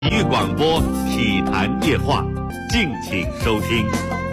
体育广播体坛夜话，敬请收听。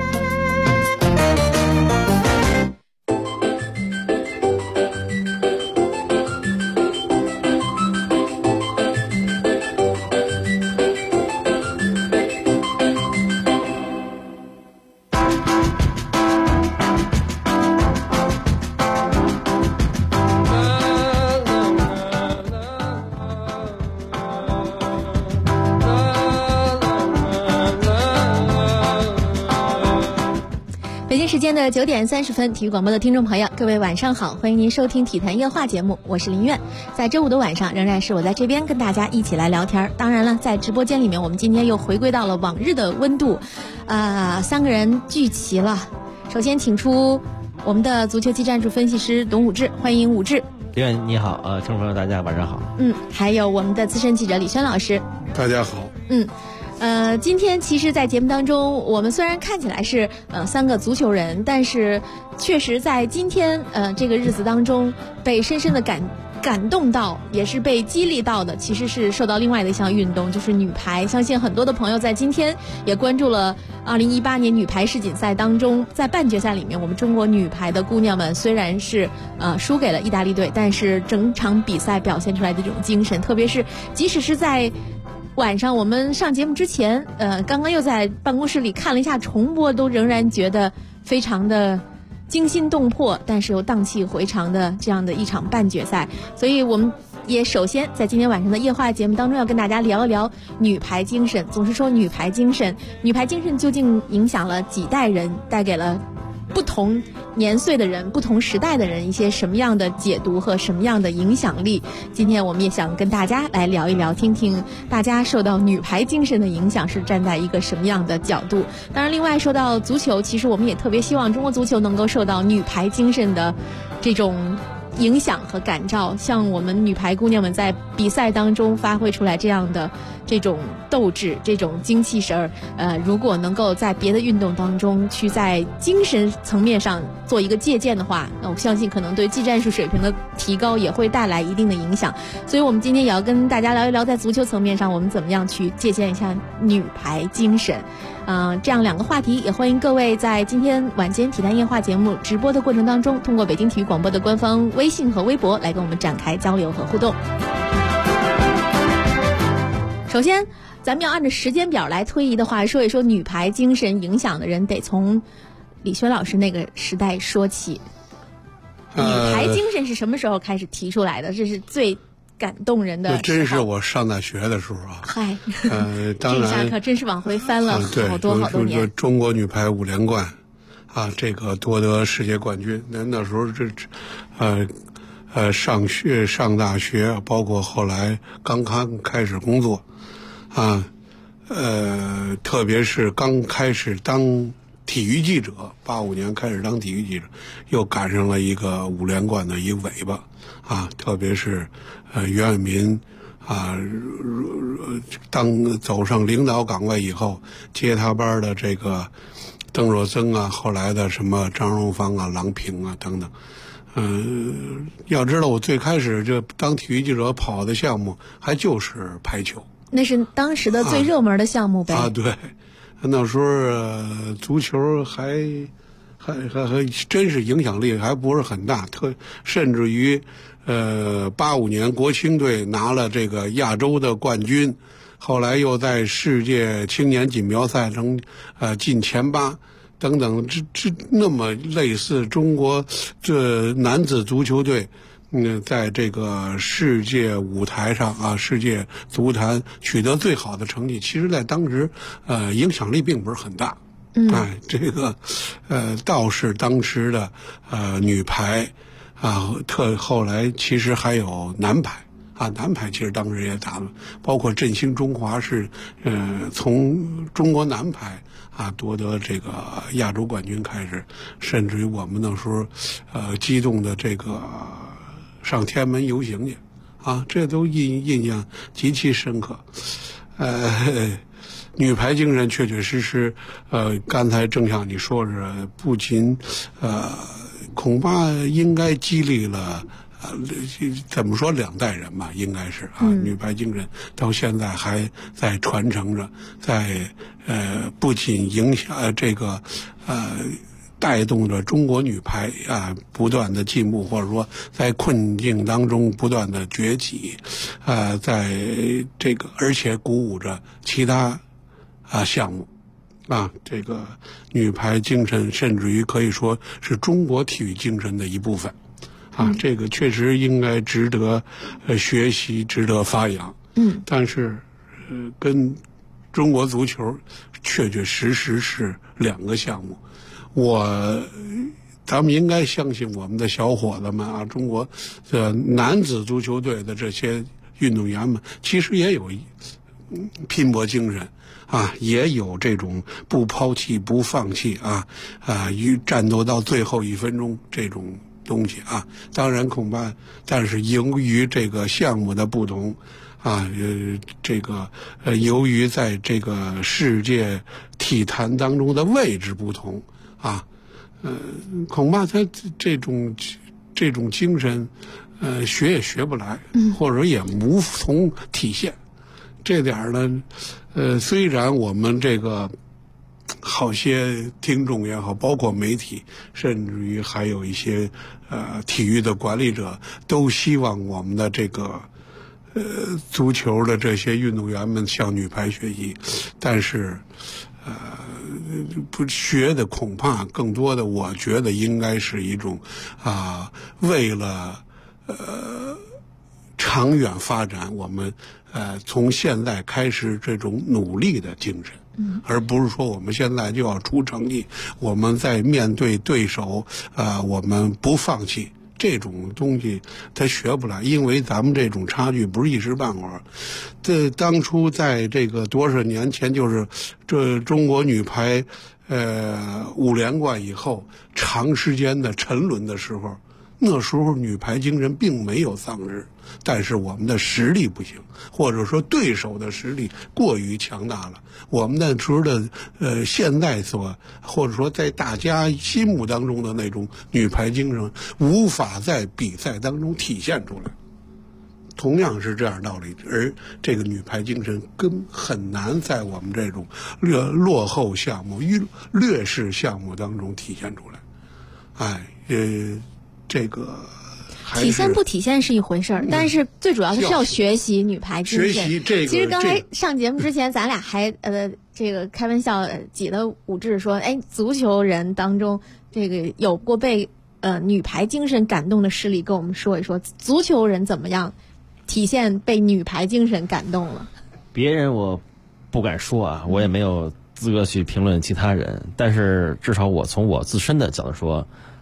时间的9点30分，体育广播的听众朋友，各位晚上好，欢迎您收听体坛夜话节目，我是林苑。在周五的晚上，仍然是我在这边跟大家一起来聊天。当然了，在直播间里面，我们今天又回归到了往日的温度，三个人聚齐了。首先请出我们的足球技战术分析师董武志，欢迎武志。 林苑你好，听众朋友大家晚上好。 还有我们的资深记者李轩老师， 大家好。 今天其实在节目当中，我们虽然看起来是三个足球人，但是确实在今天这个日子当中，被深深的感动到，也是被激励到的，其实是受到另外的一项运动，就是女排。相信很多的朋友在今天也关注了2018年女排世锦赛当中，在半决赛里面，我们中国女排的姑娘们虽然是输给了意大利队，但是整场比赛表现出来的这种精神，特别是即使是在晚上我们上节目之前，刚刚又在办公室里看了一下重播，都仍然觉得非常的惊心动魄，但是又荡气回肠的这样的一场半决赛。所以我们也首先在今天晚上的夜话节目当中，要跟大家聊一聊女排精神。总是说女排精神究竟影响了几代人，带给了不同年岁的人、不同时代的人一些什么样的解读和什么样的影响力。今天我们也想跟大家来聊一聊，听听大家受到女排精神的影响是站在一个什么样的角度。当然另外说到足球，其实我们也特别希望中国足球能够受到女排精神的这种影响和感召，像我们女排姑娘们在比赛当中发挥出来这样的这种斗志、这种精气神儿，如果能够在别的运动当中去在精神层面上做一个借鉴的话，那我相信可能对技战术水平的提高也会带来一定的影响。所以我们今天也要跟大家聊一聊，在足球层面上我们怎么样去借鉴一下女排精神。这样两个话题，也欢迎各位在今天晚间体坛夜话节目直播的过程当中，通过北京体育广播的官方微信和微博来跟我们展开交流和互动。首先咱们要按照时间表来推移的话，说一说女排精神影响的人，得从李轩老师那个时代说起。女排精神是什么时候开始提出来的？这是最感动人的时候。 真是我上大学的时候啊。 嗨， 当然这下可真是往回翻了好多好多年。 中国女排5连冠啊，这个夺得世界冠军。那时候上大学，包括后来刚开始工作啊，特别是刚开始当体育记者，85年开始当体育记者，又赶上了一个5连冠的一个尾巴啊，特别是袁伟民啊，走上领导岗位以后，接他班的这个邓若曾啊，后来的什么张荣芳啊、郎平啊等等。要知道我最开始就当体育记者跑的项目还就是排球， 那是当时的最热门的项目呗。 对，那时候足球还真是影响力还不是很大，甚至于85年国青队拿了这个亚洲的冠军，后来又在世界青年锦标赛中进前8等等，那么类似中国这男子足球队在这个世界舞台上啊，世界足坛取得最好的成绩，其实在当时影响力并不是很大。这个倒是当时的女排啊，后来其实还有男排啊，男排其实当时也打了，包括振兴中华是从中国男排啊夺得这个亚洲冠军开始，甚至于我们那时候激动的这个上天安门游行去啊，这都印象极其深刻。女排精神确确实实，刚才正像你说是，不仅恐怕应该激励了怎么说2代人吧，应该是啊，女排精神到现在还在传承着，在不仅影响这个带动着中国女排啊不断的进步，或者说在困境当中不断的崛起，在这个而且鼓舞着其他项目。这个女排精神甚至于可以说是中国体育精神的一部分，这个确实应该值得学习，值得发扬。但是跟中国足球确确实实是2个项目。咱们应该相信我们的小伙子们啊，中国男子足球队的这些运动员们，其实也有拼搏精神。也有这种不抛弃、不放弃与战斗到最后1分钟这种东西当然恐怕，但是由于这个项目的不同由于在这个世界体坛当中的位置不同恐怕他这种精神学也学不来，或者也无从体现。这点呢虽然我们这个好些听众也好，包括媒体，甚至于还有一些体育的管理者，都希望我们的这个足球的这些运动员们向女排学习，但是不学的恐怕更多的，我觉得应该是一种为了长远发展，我们从现在开始这种努力的精神，而不是说我们现在就要出成绩，我们在面对对手我们不放弃，这种东西他学不来，因为咱们这种差距不是一时半会儿。当初在这个多少年前，就是这中国女排5连冠以后长时间的沉沦的时候，那时候女排精神并没有丧失，但是我们的实力不行，或者说对手的实力过于强大了，我们那时候的现在或者说在大家心目当中的那种女排精神无法在比赛当中体现出来。同样是这样道理，而这个女排精神很难在我们这种落后项目、劣势项目当中体现出来。这个体现不体现是一回事儿，但是最主要的是要学习女排精神。 学习这个， 其实刚才上节目之前，咱俩还这个开玩笑挤了武志说，足球人当中这个有过被女排精神感动的事例，跟我们说一说，足球人怎么样体现被女排精神感动了？ 别人我不敢说我也没有资格去评论其他人，但是至少我从我自身的角度说，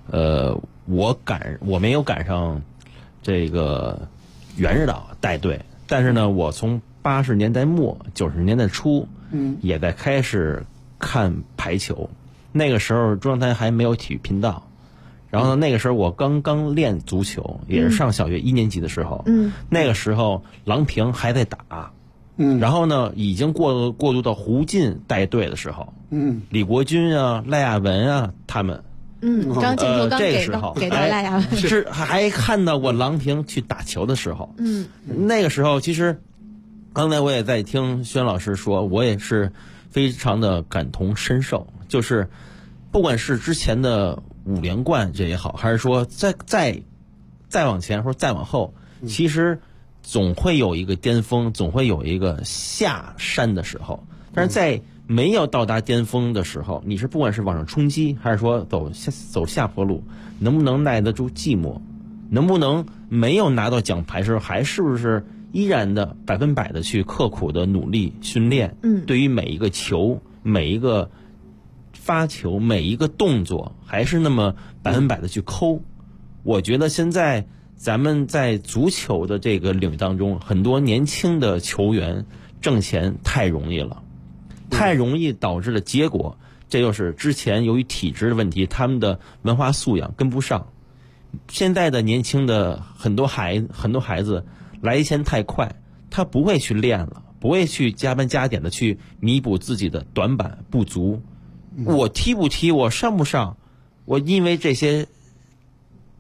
我没有赶上这个袁指导带队，但是呢，我从80年代末90年代初，也在开始看排球。那个时候中央台还没有体育频道，然后呢，那个时候我刚刚练足球，也是上小学1年级的时候，那个时候郎平还在打，然后呢，已经过渡到胡进带队的时候，李国军赖亚文他们。 张庆忠刚给到赖亚文， 是还看到过郎平去打球的时候。那个时候其实，刚才我也在听轩老师说，我也是非常的感同身受。就是不管是之前的5连冠这也好，还是说再往前或者再往后，其实总会有一个巅峰，总会有一个下山的时候。但是在没有到达巅峰的时候，你是不管是往上冲击，还是说走下坡路，能不能耐得住寂寞，能不能没有拿到奖牌时候，还是不是依然的100%的去刻苦的努力训练？对于每一个球、每一个发球、每一个动作，还是那么100%的去抠。我觉得现在咱们在足球的这个领域当中，很多年轻的球员挣钱太容易了。太容易导致的结果，这就是之前由于体制的问题，他们的文化素养跟不上。现在的年轻的很多孩子来钱太快，他不会去练了，不会去加班加点的去弥补自己的短板不足。我踢不踢，我上不上，我因为这些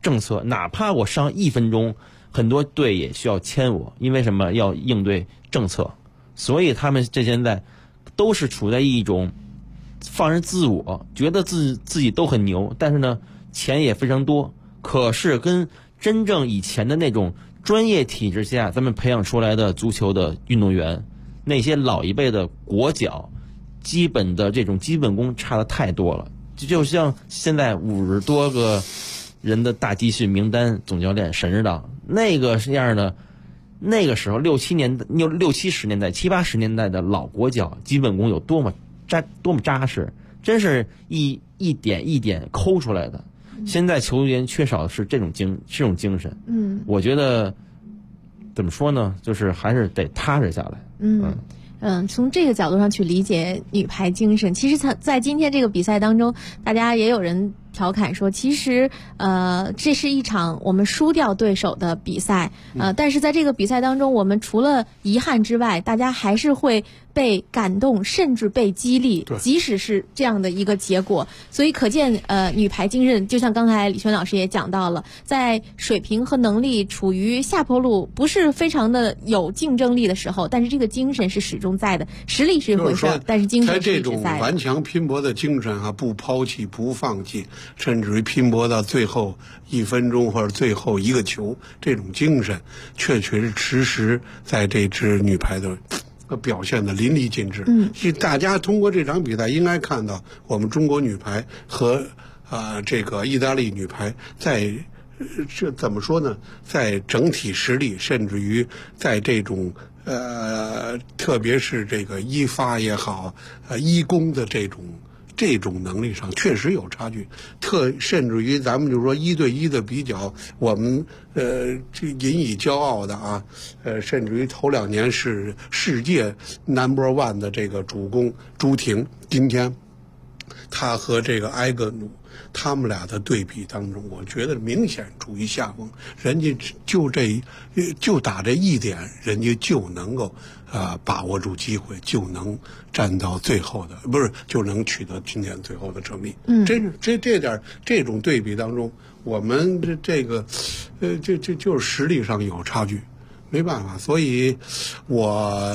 政策，哪怕我上1分钟，很多队也需要签我，因为什么？要应对政策，所以他们这现在都是处在一种放任自我，觉得自己都很牛，但是呢，钱也非常多，可是跟真正以前的那种专业体制下咱们培养出来的足球的运动员，那些老一辈的国脚，基本的这种基本功差得太多了。就像现在50多个人的大集训名单总教练沈指导那个样的，那个时候60、70年代、70、80年代的老国脚，基本功有多么扎实，真是一点一点抠出来的。现在球员缺少的是这种精神。我觉得怎么说呢，就是还是得踏实下来。 从这个角度上去理解女排精神，其实在今天这个比赛当中，大家也有人调侃说，其实这是一场我们输掉对手的比赛，但是在这个比赛当中，我们除了遗憾之外，大家还是会被感动，甚至被激励，即使是这样的一个结果。所以可见女排精神，就像刚才李轩老师也讲到了，在水平和能力处于下坡路，不是非常的有竞争力的时候，但是这个精神是始终在的，实力是一回事，但是精神是一直在的。 在这种顽强拼搏的精神啊，不抛弃不放弃，甚至于拼搏到最后1分钟或者最后一个球，这种精神确实在这支女排的表现的淋漓尽致。其实大家通过这场比赛应该看到，我们中国女排和这个意大利女排在这怎么说呢，在整体实力，甚至于在这种特别是这个一发也好，一攻的这种能力上确实有差距，甚至于咱们就说1对1的比较，我们这引以骄傲的啊，甚至于头2年是世界 No.1 的这个主攻朱婷，今天他和这个埃格努他们俩的对比当中，我觉得明显处于下风。人家就打这一点，人家就能够把握住机会，就能站到最后的，不是就能取得今天最后的胜利。真是这点这种对比当中，我们这个就是实力上有差距，没办法。所以我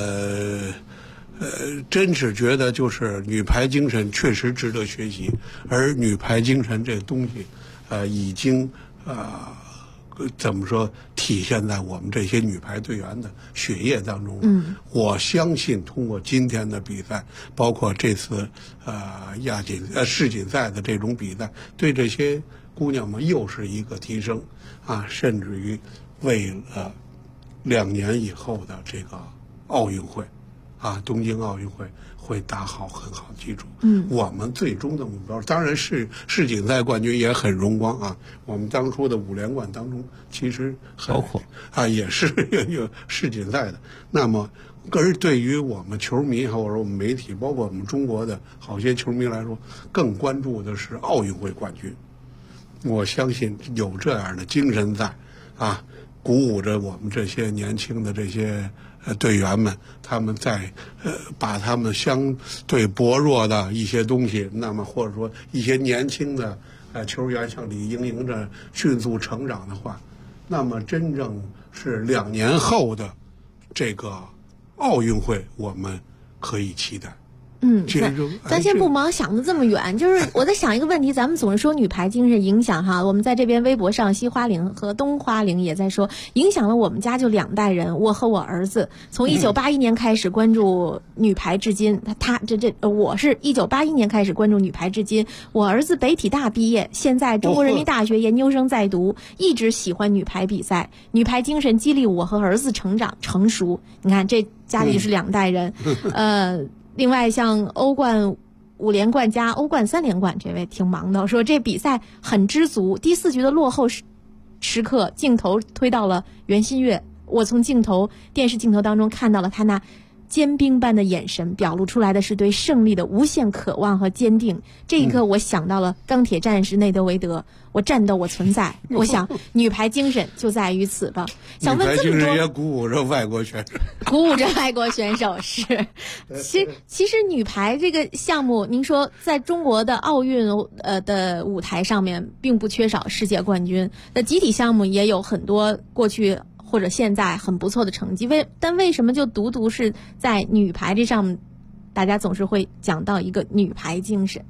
真是觉得就是女排精神确实值得学习，而女排精神这东西，已经怎么说体现在我们这些女排队员的血液当中了。我相信通过今天的比赛，包括这次世锦赛的这种比赛，对这些姑娘们又是一个提升啊，甚至于为了2年以后的这个奥运会。东京奥运会会打好很好的基础。我们最终的目标，当然是世锦赛冠军也很荣光啊。我们当初的5连冠当中，其实包括也是有世锦赛的。那么，而对于我们球迷或者我们媒体，包括我们中国的好些球迷来说，更关注的是奥运会冠军。我相信有这样的精神在鼓舞着我们这些年轻的这些队员们，他们在把他们相对薄弱的一些东西，那么或者说一些年轻的球员像李盈莹这迅速成长的话，那么真正是2年后的这个奥运会，我们可以期待。 咱先不忙想得这么远，就是我在想一个问题，咱们总是说女排精神影响哈，我们在这边微博上西花岭和东花岭也在说，影响了我们家就2代人，我和我儿子，从1981年开始关注女排至今，我是1981年开始关注女排至今，我儿子北体大毕业，现在中国人民大学研究生在读，一直喜欢女排比赛，女排精神激励我和儿子成长成熟，你看这家里就是2代人。另外像欧冠5连冠加欧冠3连冠，这位挺忙的，说这比赛很知足，第4局的落后时刻，镜头推到了袁心玥，我从电视镜头当中看到了他那坚冰般的眼神，表露出来的是对胜利的无限渴望和坚定。这一刻，我想到了钢铁战士内德维德，我战斗，我存在。我想，女排精神就在于此吧。想问这么多，女排精神也鼓舞着外国选手， 鼓舞着外国选手是。其实女排这个项目，您说在中国的奥运的舞台上面，并不缺少世界冠军。那集体项目也有很多过去或者现在很不错的成绩，但为什么就独独是在女排这上，大家总是会讲到一个女排精神？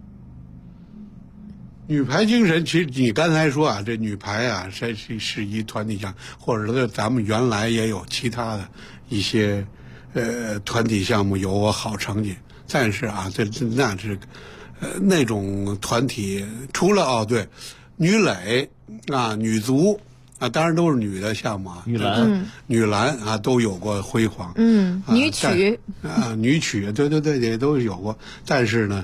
女排精神，其实你刚才说啊，这女排啊，是一团体项，或者说咱们原来也有其他的一些团体项目有过好成绩，但是啊，那是那种团体，除了对，女垒啊，女足。啊，当然都是女的项目啊，女篮啊都有过辉煌， 女曲女曲，对，也都有过，但是呢，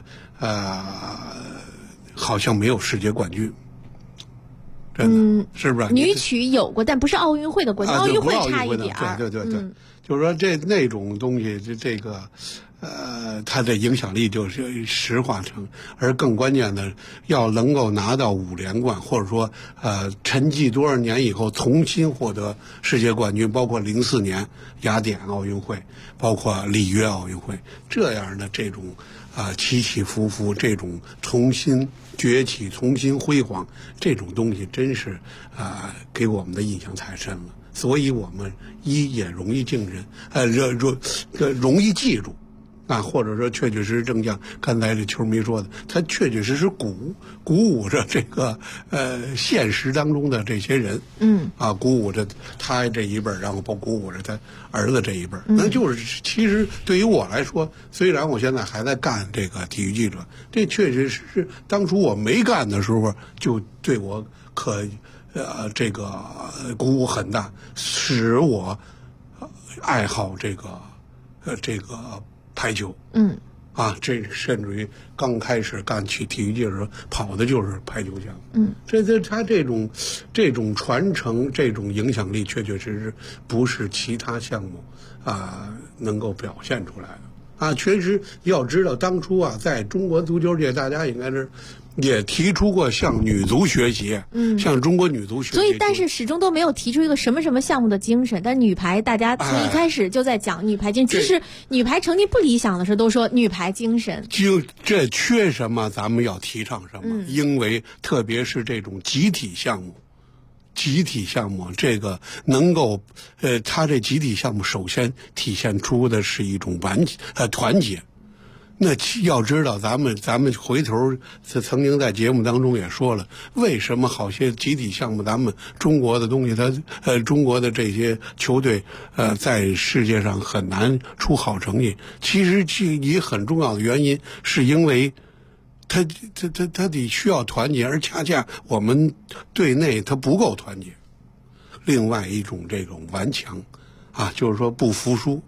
好像没有世界冠军，真的，是不是？ 女曲有过，但不是奥运会的冠军，奥运会差一点儿， 对，就是说那种东西，这个。它的影响力就是石化成，而更关键的要能够拿到5连冠，或者说沉寂多少年以后重新获得世界冠军，包括04年雅典奥运会，包括里约奥运会，这样的这种起起伏伏，这种重新崛起、重新辉煌，这种东西真是给我们的印象太深了。所以我们也容易竞争，容易记住。或者说确实正像刚才这球迷说的，他确实鼓舞着这个现实当中的这些人，鼓舞着他这一辈，然后鼓舞着他儿子这一辈，那就是其实对于我来说，虽然我现在还在干这个体育记者，这确实是当初我没干的时候就对我这个鼓舞很大，使我爱好这个排球，这甚至于刚开始干起体育界的时候，跑的就是排球项目。他这种传承，这种影响力，确实不是其他项目能够表现出来的。确实要知道，当初在中国足球界，大家应该是也提出过向女足学习，向中国女足学习。 所以，但是始终都没有提出一个什么项目的精神。但女排大家从一开始就在讲女排精神，即使女排成绩不理想的时候，都说女排精神。 这缺什么，咱们要提倡什么。因为特别是这种集体项目，这个能够，它这集体项目首先体现出的是一种团结。那要知道，咱们回头曾经在节目当中也说了，为什么好些集体项目，咱们中国的东西，中国的这些球队，在世界上很难出好成绩。其实一很重要的原因，是因为他得需要团结，而恰恰我们队内他不够团结。另外一种这种顽强，就是说不服输。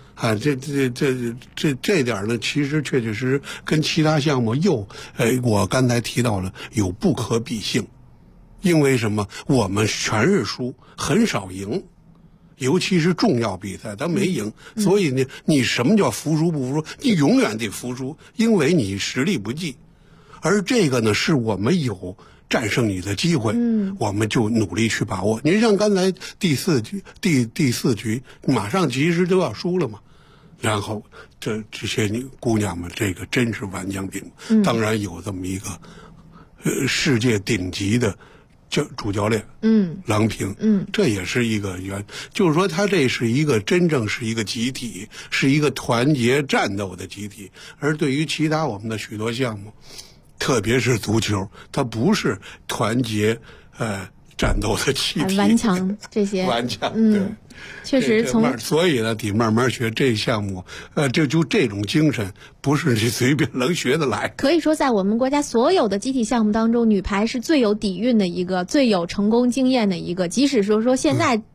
这点呢，其实确实跟其他项目我刚才提到了有不可比性。因为什么？我们全是输，很少赢，尤其是重要比赛，咱没赢。所以呢，你什么叫服输不服输？你永远得服输，因为你实力不济。而这个呢，是我们有战胜你的机会，我们就努力去把握。您像刚才第四局，马上其实都要输了嘛。然后这些姑娘们，这个真是顽强并茂。当然有这么一个世界顶级的主教练，郎平，这也是一个就是说他这是一个真正是一个集体，是一个团结战斗的集体。而对于其他我们的许多项目，特别是足球，它不是团结战斗的集体， 顽强这些顽强，对。 确实所以呢，得慢慢学这项目，就这种精神，不是你随便能学得来。 可以说，在我们国家所有的集体项目当中，女排是最有底蕴的一个，最有成功经验的一个。即使说现在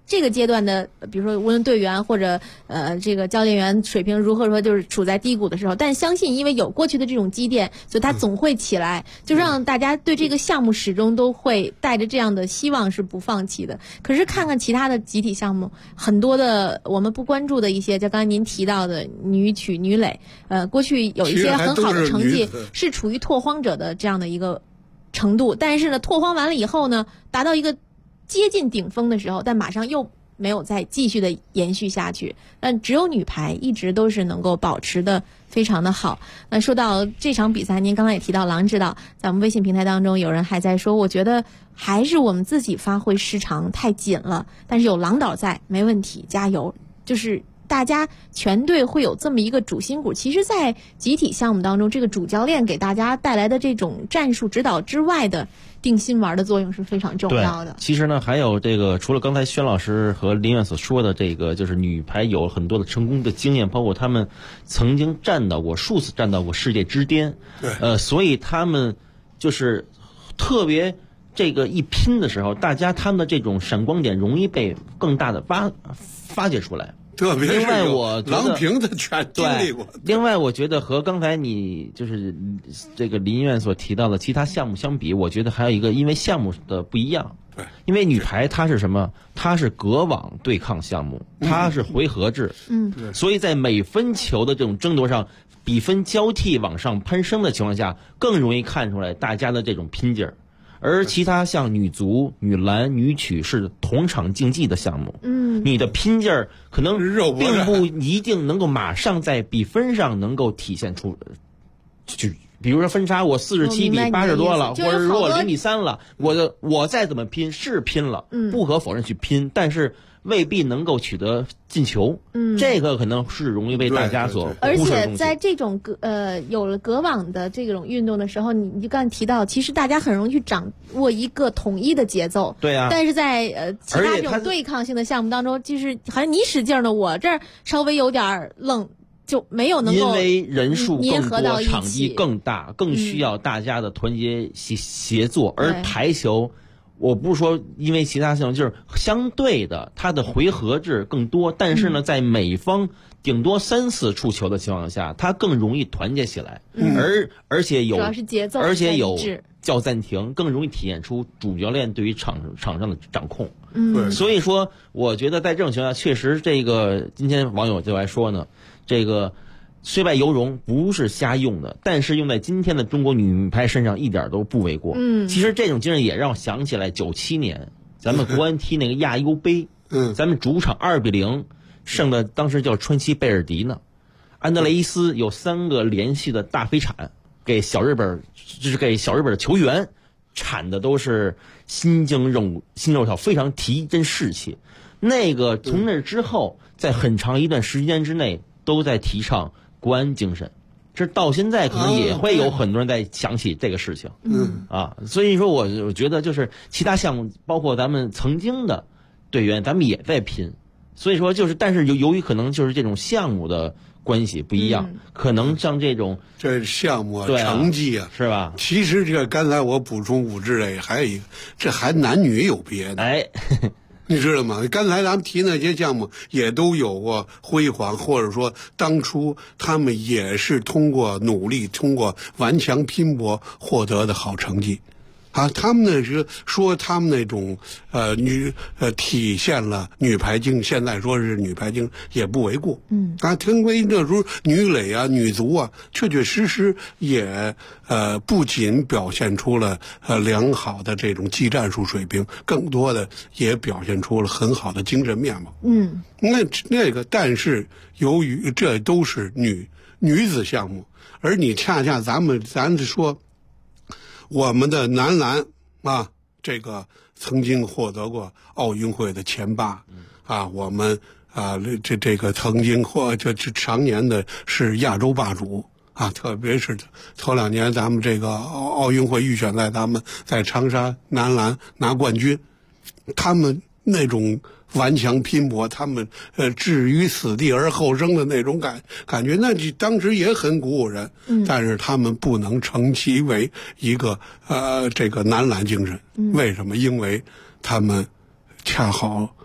这个阶段的，比如说无论队员或者这个教练员水平如何说，就是处在低谷的时候，但相信因为有过去的这种积淀，所以他总会起来，就让大家对这个项目始终都会带着这样的希望是不放弃的。可是看看其他的集体项目，很多的我们不关注的一些，就刚才您提到的女曲、女垒，过去有一些很好的成绩是处于拓荒者的这样的一个程度，但是呢，拓荒完了以后呢，达到一个接近顶峰的时候，但马上又没有再继续的延续下去。但只有女排一直都是能够保持的非常的好。那说到这场比赛，您刚才也提到郎指导，在我们微信平台当中有人还在说，我觉得还是我们自己发挥失常太紧了，但是有郎导在没问题，加油。就是大家全队会有这么一个主心骨，其实在集体项目当中，这个主教练给大家带来的这种战术指导之外的定心丸的作用是非常重要的。 其实呢，还有这个除了刚才宣老师和林院所说的这个，就是女排有很多的成功的经验，包括他们曾经数次站到过世界之巅。 对， 所以他们就是特别这个一拼的时候，大家他们的这种闪光点容易被更大的发掘出来。 特别是另外我觉得郎平的全经历过。 另外我觉得和刚才你就是这个林院所提到的其他项目相比，我觉得还有一个因为项目的不一样。 对， 因为女排它是什么？它是隔网对抗项目，它是回合制。所以在每分球的这种争夺上，比分交替往上攀升的情况下，更容易看出来大家的这种拼劲儿。而其他像女足、女篮、女曲是同场竞技的项目，你的拼劲儿可能并不一定能够马上在比分上能够体现出，就比如说分差我47比80多了，或者如果0比3了，我再怎么拼是拼了，不可否认去拼，但是未必能够取得进球，这个可能是容易被大家所忽视的东西。 而且在这种有了隔网的这种运动的时候，你就刚才提到，其实大家很容易去掌握一个统一的节奏。 对啊。 但是在其他这种对抗性的项目当中，就是好像你使劲呢，我这儿稍微有点愣，就没有能够因为人数更多，场地更大，更需要大家的团结协作，而排球。我不是说因为其他项目，就是相对的，它的回合制更多，但是呢，在每方顶多3次触球的情况下，它更容易团结起来，而且有主要是节奏， 而且有叫暂停，更容易体现出主教练对于场上的掌控。所以说，我觉得在这种情况下，确实这个今天网友就来说呢，这个虽败犹荣不是瞎用的，但是用在今天的中国女排身上一点都不为过。其实这种精神也让我想起来97年咱们国安踢那个亚优杯，咱们主场2比0胜的当时叫川崎贝尔迪呢。安德雷斯有3个连续的大飞铲，给小日本的球员铲的都是心肉跳，非常提振士气。那个从那之后，在很长一段时间之内都在提倡国安精神，这到现在可能也会有很多人在想起这个事情。所以说我觉得就是其他项目，包括咱们曾经的队员，咱们也在拼。所以说就是，但是由于可能就是这种项目的关系不一样，可能像这项目成绩是吧？ 其实这刚才我补充武志磊还有一个，这还男女有别的。你知道吗？刚才咱们提那些项目也都有过辉煌，或者说当初他们也是通过努力、通过顽强拼搏获得的好成绩。他们那是说他们那种体现了女排精，现在说是女排精也不为过。因为那时候女垒啊、女足啊，确确实实也不仅表现出了良好的这种技战术水平，更多的也表现出了很好的精神面貌。那个，但是由于这都是女子项目，而你恰恰咱说。我们的男篮这个曾经获得过奥运会的前8我们这个曾经这常年的是亚洲霸主特别是头2年咱们这个奥运会预选赛，咱们在长沙男篮拿冠军，他们那种顽强拼搏，他们置于死地而后生的那种感觉，那当时也很鼓舞人。但是他们不能称其为一个这个男篮精神。为什么？因为他们恰好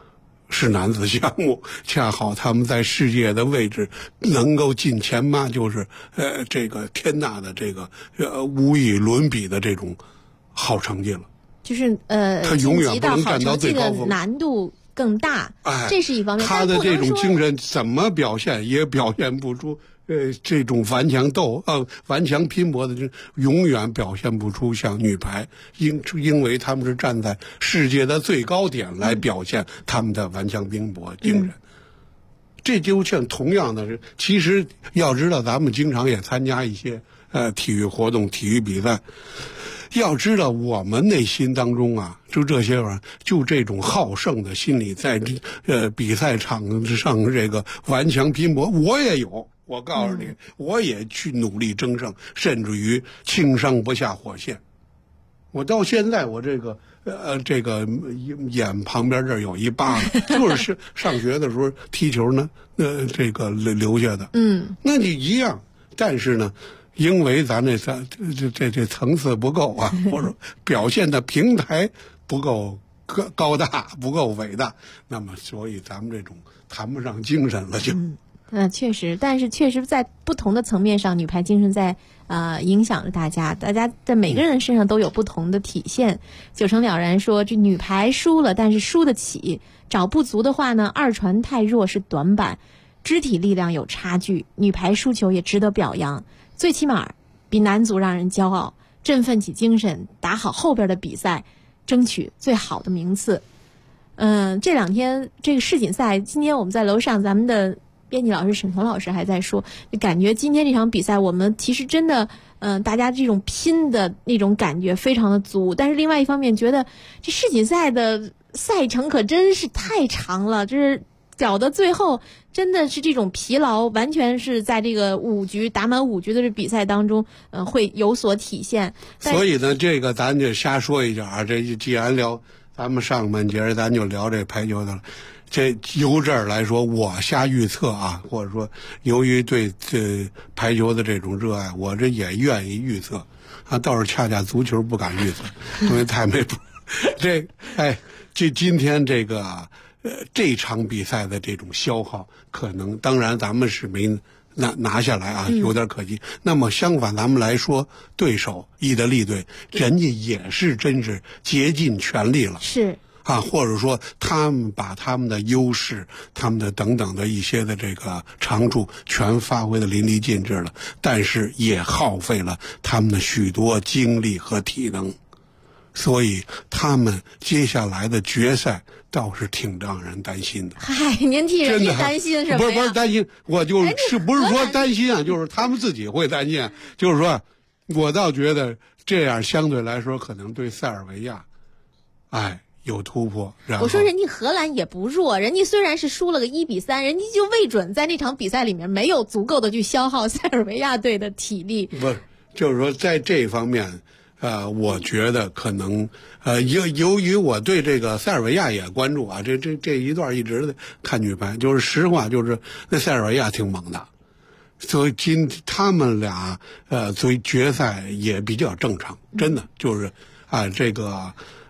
是男子项目，恰好他们在世界的位置能够进前8，就是这个天大的这个无与伦比的这种好成绩了。 就是他永远不能站到最高峰， 难度更大，这是一方面。 他的这种精神怎么表现也表现不出，这种顽强拼搏的，永远表现不出像女排，因为他们是站在世界的最高点来表现他们的顽强拼搏精神。这就像同样的，其实要知道，咱们经常也参加一些体育活动、体育比赛。要知道，我们内心当中啊，就这些玩意儿，就这种好胜的心理，在比赛场上这个顽强拼搏，我也有。我告诉你，我也去努力争胜，甚至于轻伤不下火线。我到现在，我这个眼旁边这儿有一疤，就是上学的时候踢球呢，这个留下的。那你一样，但是呢。因为咱这层次不够啊，或者表现的平台不够高大，不够伟大，那么所以咱们这种谈不上精神了就。 确实，但是确实在不同的层面上，女排精神在影响着大家在每个人身上都有不同的体现。九成了然说，这女排输了，但是输得起。找不足的话呢，二传太弱是短板，肢体力量有差距，女排输球也值得表扬。最起码比男足让人骄傲，振奋起精神，打好后边的比赛，争取最好的名次。这2天这个世锦赛，今天我们在楼上，咱们的编辑老师沈彤老师还在说，就感觉今天这场比赛我们其实真的大家这种拼的那种感觉非常的足，但是另外一方面觉得这世锦赛的赛程可真是太长了，就是搞到最后真的是这种疲劳完全是在这个打满5局的这比赛当中会有所体现。 所以呢，这个咱就瞎说一下啊，这既然聊咱们上半节咱就聊这排球的了。这由这儿来说，我瞎预测啊，或者说由于对这排球的这种热爱，我这也愿意预测啊，倒是恰恰足球不敢预测，因为太没这今天这个这场比赛的这种消耗，可能当然咱们是没拿下来啊，有点可惜。那么相反，咱们来说，对手意大利队，人家也是真是竭尽全力了， 是啊，或者说他们把他们的优势、他们的等等的一些的这个长处全发挥的淋漓尽致了，但是也耗费了他们的许多精力和体能。所以他们接下来的决赛倒是挺让人担心的。 嗨，您替人家担心什么呀？ 不是担心，我就是不是说担心啊，就是他们自己会担心。就是说，我倒觉得这样相对来说可能对塞尔维亚，有突破。 我说人家荷兰也不弱，人家虽然是输了个1-3，人家就未准在那场比赛里面没有足够的去消耗塞尔维亚队的体力。 不是，就是说在这方面。我觉得可能由于我对这个塞尔维亚也关注啊，这一段一直看女排，就是实话，就是那塞尔维亚挺猛的，所以他们俩所以决赛也比较正常，真的就是这个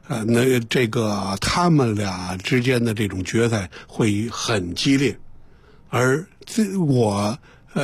他们俩之间的这种决赛会很激烈，而我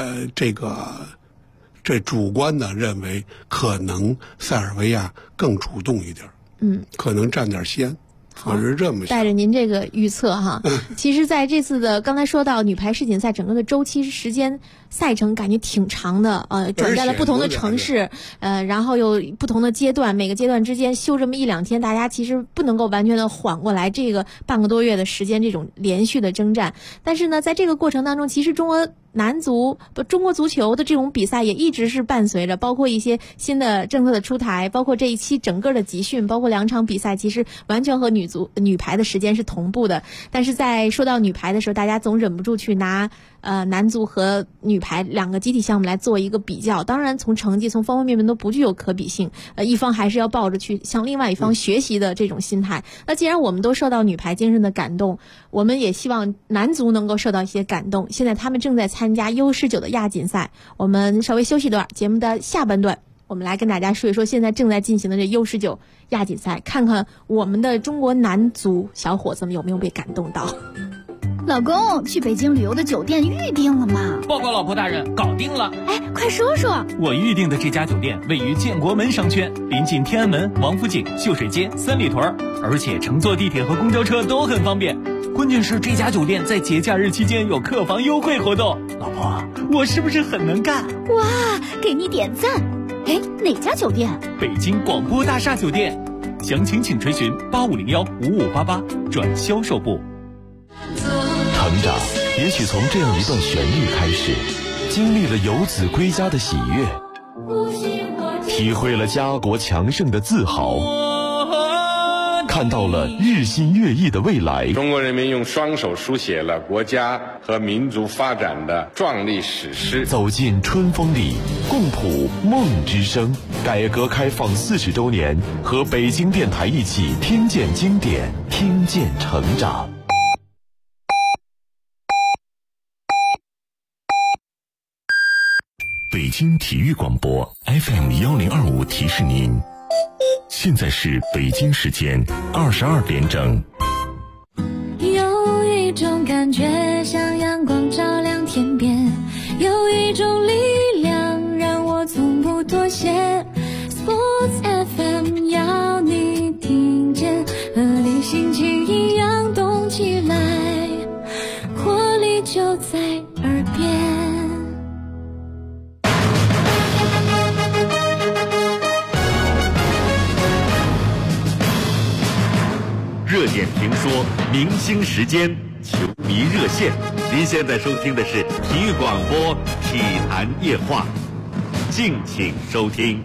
这主观的认为，可能塞尔维亚更主动一点，可能占点先，我是这么想。 带着您这个预测哈，其实在这次的刚才说到女排世锦赛整个的周期时间赛程感觉挺长的，转在了不同的城市，然后有不同的阶段，每个阶段之间休这么1-2天，大家其实不能够完全的缓过来这个半个多月的时间这种连续的征战。但是呢，在这个过程当中，其实中国足球的这种比赛也一直是伴随着，包括一些新的政策的出台，包括这一期整个的集训，包括2场比赛，其实完全和女排的时间是同步的。但是在说到女排的时候，大家总忍不住去拿男足和女排2个集体项目来做一个比较，当然从成绩从方方面面都不具有可比性，一方还是要抱着去向另外一方学习的这种心态。那既然我们都受到女排精神的感动，我们也希望男足能够受到一些感动。现在他们正在参加 U19 的亚锦赛，我们稍微休息一段，节目的下半段我们来跟大家说一说现在正在进行的这 U19 亚锦赛，看看我们的中国男足小伙子们有没有被感动到。 老公，去北京旅游的酒店预定了吗？ 报告老婆大人，搞定了。 哎，快说说。 我预定的这家酒店位于建国门商圈，临近天安门、王府井、秀水街、三里屯，而且乘坐地铁和公交车都很方便。关键是这家酒店在节假日期间有客房优惠活动。老婆，我是不是很能干？ 哇，给你点赞。哎，哪家酒店？ 北京广播大厦酒店。详情请垂询8501-5588转销售部。 成长也许从这样一段旋律开始，经历了游子归家的喜悦，体会了家国强盛的自豪，看到了日新月异的未来。 中国人民用双手书写了国家和民族发展的壮丽史诗。 走进春风里，共谱梦之声。改革开放40周年，和北京电台一起听见经典，听见成长。北京体育广播 FM1025提示您，现在是北京时间22点整。 有一种感觉像阳光照亮天边，有一种力量让我从不妥协。Sports FM 要你听见，和你心情一样动起来，活力就在耳边。 热点评说，明星时间，球迷热线。您现在收听的是体育广播体坛夜话，敬请收听。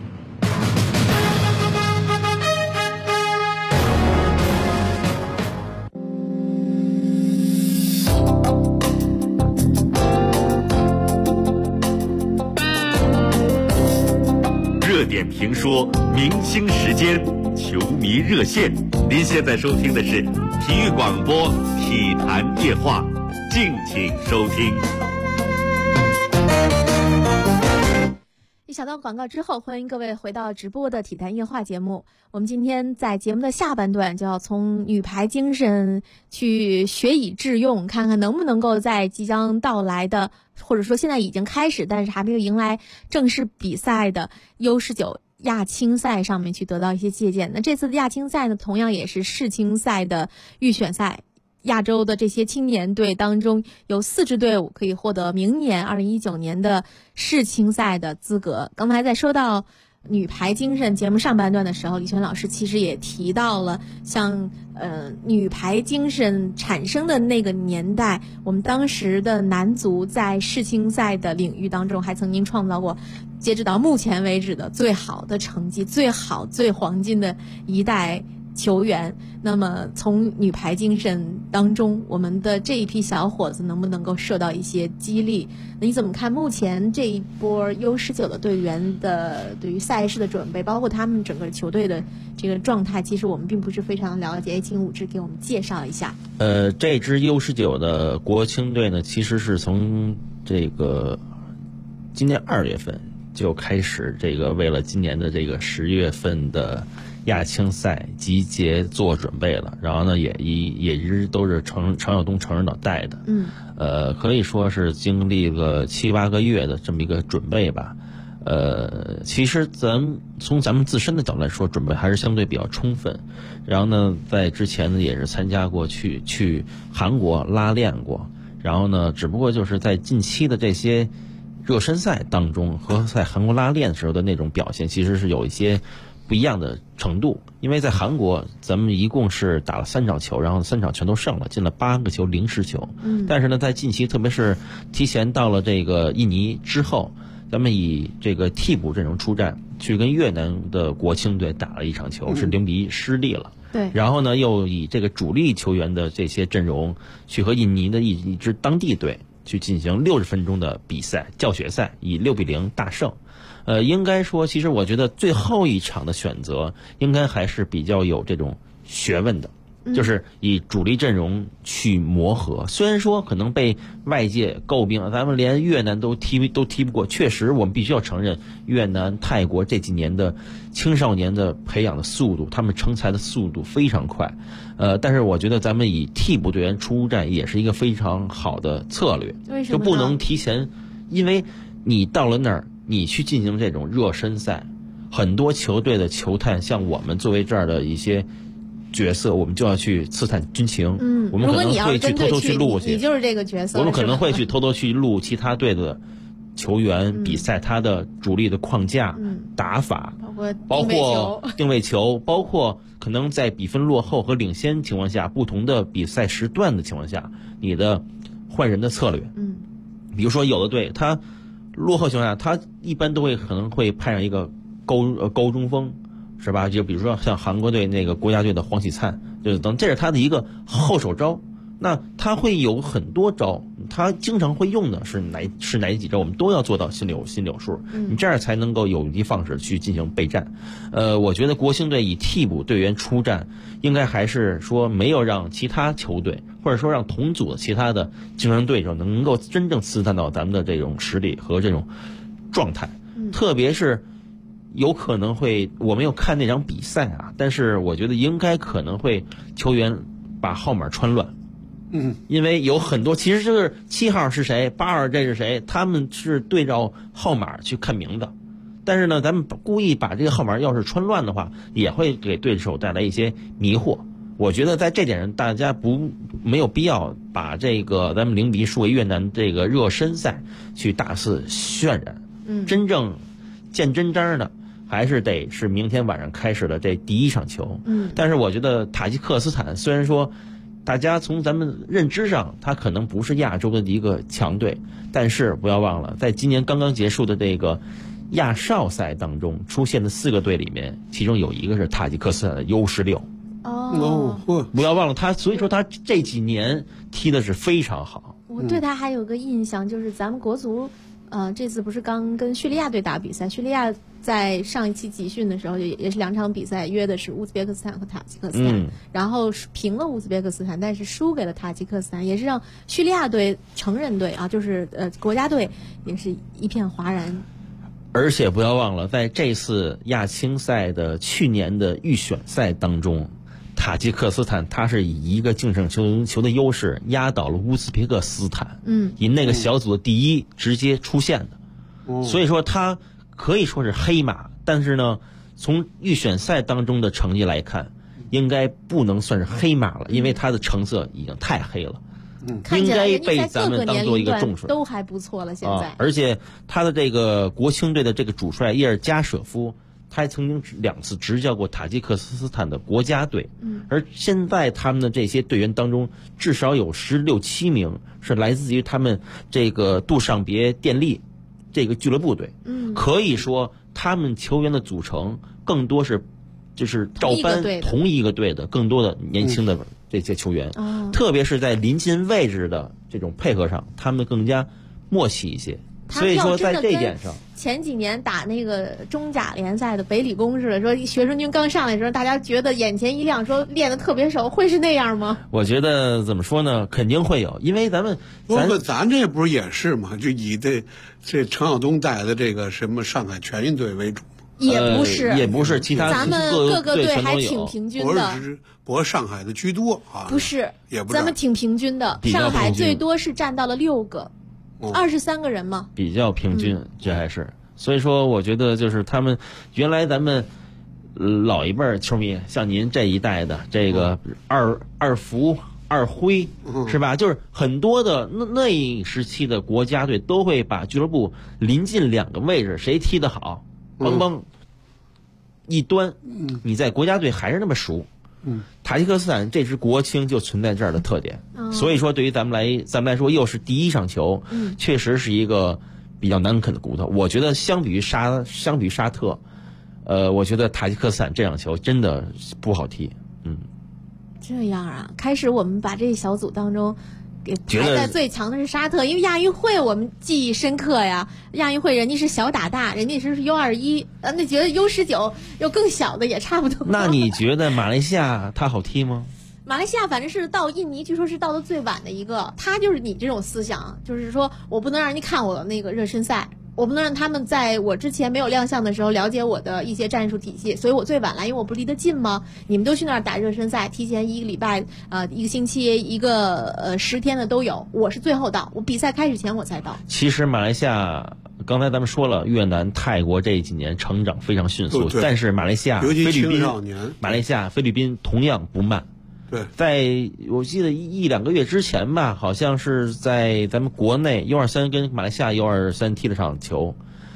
热点评说，明星时间，球迷热线。您现在收听的是体育广播体坛夜话，敬请收听。 一小段广告之后，欢迎各位回到直播的体坛夜话节目。我们今天在节目的下半段就要从女排精神去学以致用，看看能不能够在即将到来的，或者说现在已经开始但是还没有迎来正式比赛的 U19亚青赛上面去得到一些借鉴。那这次的亚青赛呢，同样也是世青赛的预选赛。亚洲的这些青年队当中，有4支队伍可以获得明年2019年的世青赛的资格。刚才在说到女排精神节目上半段的时候，李璇老师其实也提到了，像女排精神产生的那个年代，我们当时的男足在世青赛的领域当中还曾经创造过截止到目前为止的最好的成绩，最黄金的一代球员。那么从女排精神当中，我们的这一批小伙子能不能够受到一些激励？那你怎么看目前这一波 U19的队员的对于赛事的准备，包括他们整个球队的这个状态，其实我们并不是非常了解，请武志给我们介绍一下。 这支 U19的国青队呢，其实是从这个今年2月份就开始这个为了今年的这个10月份的亚青赛集结做准备了，然后呢也一直都是常晓东程指导带的，可以说是经历了7、8个月的这么一个准备吧。其实从咱们自身的角度来说，准备还是相对比较充分。然后呢，在之前呢也是参加过去韩国拉练过，然后呢，只不过就是在近期的这些热身赛当中和在韩国拉练的时候的那种表现，其实是有一些不一样的程度。因为在韩国咱们一共是打了3场球，然后3场全都胜了，进了8个球0失球。但是呢，在近期特别是提前到了这个印尼之后，咱们以这个替补阵容出战，去跟越南的国青队打了1场球，是0-1失利了。 对， 然后呢，又以这个主力球员的这些阵容去和印尼的一支当地队去进行60分钟的比赛教学赛，以6-0大胜。应该说，其实我觉得最后一场的选择应该还是比较有这种学问的。 就是以主力阵容去磨合。虽然说可能被外界诟病，咱们连越南都踢不过，确实我们必须要承认，越南、泰国这几年的青少年的培养的速度，他们成才的速度非常快。但是我觉得咱们以替补队员出战也是一个非常好的策略， 为什么呢？ 就不能提前，因为你到了那儿，你去进行这种热身赛，很多球队的球探，像我们作为这儿的一些角色，我们就要去刺探军情。我们可能会去偷偷去录去， 你就是这个角色。 我们可能会去偷偷去录其他队的球员比赛，他的主力的框架、打法，包括定位球，包括可能在比分落后和领先情况下，不同的比赛时段的情况下，你的换人的策略。比如说有的队他落后情况下，他一般都可能会派上一个高中锋，是吧？就比如说像韩国队那个国家队的黄喜灿，就是这是他的一个后手招。那他会有很多招，他经常会用的是哪几招，我们都要做到心里有数，你这样才能够有的放矢去进行备战。我觉得国青队以替补队员出战，应该还是说没有让其他球队或者说让同组的其他的竞争对手能够真正刺探到咱们的这种实力和这种状态，特别是有可能会，我没有看那场比赛啊，但是我觉得应该可能会球员把号码穿乱。因为有很多其实就是7号是谁，8号这是谁，他们是对照号码去看名字，但是呢咱们故意把这个号码要是穿乱的话，也会给对手带来一些迷惑。我觉得在这点上大家没有必要把这个咱们0比1输给越南这个热身赛去大肆渲染。真正见真章的还是得是明天晚上开始的这第一场球。但是我觉得塔吉克斯坦虽然说大家从咱们认知上，他可能不是亚洲的一个强队，但是不要忘了，在今年刚刚结束的这个亚少赛当中出现的4个队里面，其中有一个是塔吉克斯坦的 U16。不要忘了他，所以说他这几年踢的是非常好。 我对他还有个印象，就是咱们国足这次不是刚跟叙利亚队打比赛，叙利亚在上一期集训的时候也是2场比赛，约的是乌兹别克斯坦和塔吉克斯坦，然后平了乌兹别克斯坦，但是输给了塔吉克斯坦，也是让叙利亚队成人队啊，就是国家队也是一片哗然。 而且不要忘了，在这次亚青赛的去年的预选赛当中，塔吉克斯坦他是以一个净胜球的优势压倒了乌兹别克斯坦，以那个小组的第一直接出现的。所以说他可以说是黑马，但是呢从预选赛当中的成绩来看，应该不能算是黑马了，因为他的成色已经太黑了，应该被咱们当做一个重水， 都还不错了现在。 而且他的这个国青队的这个主帅叶尔加舍夫，他还曾经2次执教过塔吉克斯坦的国家队，而现在他们的这些队员当中，至少有16、17名是来自于他们这个杜尚别电力这个俱乐部队。可以说他们球员的组成更多是就是照搬同一个队的更多的年轻的这些球员，特别是在临近位置的这种配合上，他们更加默契一些。所以说在这一点上， 前几年打那个中甲联赛的北理工似的，说学生军刚上来的时候，大家觉得眼前一亮，说练得特别熟，会是那样吗？ 我觉得怎么说呢，肯定会有，因为咱这不是也是嘛，就以这陈晓东带的这个什么上海全运队为主。 也不是， 其他咱们各个队还挺平均的。 不过上海的居多啊。 不是， 也不是， 咱们挺平均的。上海最多是占到了6个，23个人嘛。 比较平均，这还是。所以说，我觉得就是他们原来咱们老一辈球迷，像您这一代的这个二福、二辉，是吧？就是很多的那一时期的国家队都会把俱乐部临近2个位置，谁踢得好。邦一端，你在国家队还是那么熟。塔吉克斯坦这支国青就存在这儿的特点，所以说对于咱们来说，又是第一场球，确实是一个比较难啃的骨头。我觉得相比于沙特，我觉得塔吉克斯坦这场球真的不好踢。 这样啊，开始我们把这小组当中排在最强的是沙特，因为亚运会我们记忆深刻呀。亚运会人家是小打大，人家是 U21，那觉得 U19 又更小的也差不多。 那你觉得马来西亚他好踢吗？ 马来西亚反正是到印尼，据说是到的最晚的一个。他就是你这种思想，就是说我不能让人家看我的那个热身赛，我不能让他们在我之前没有亮相的时候了解我的一些战术体系，所以我最晚来，因为我不离得近吗？你们都去那儿打热身赛，提前1个礼拜、1个星期、10天的都有，我是最后到，我比赛开始前我才到。 其实马来西亚刚才咱们说了，越南、泰国这几年成长非常迅速，但是马来西亚、 尤其菲律宾、 青少年， 马来西亚、菲律宾同样不慢。 对， 在我记得一两个月之前吧，好像是在咱们国内U23跟马来西亚U23踢了场球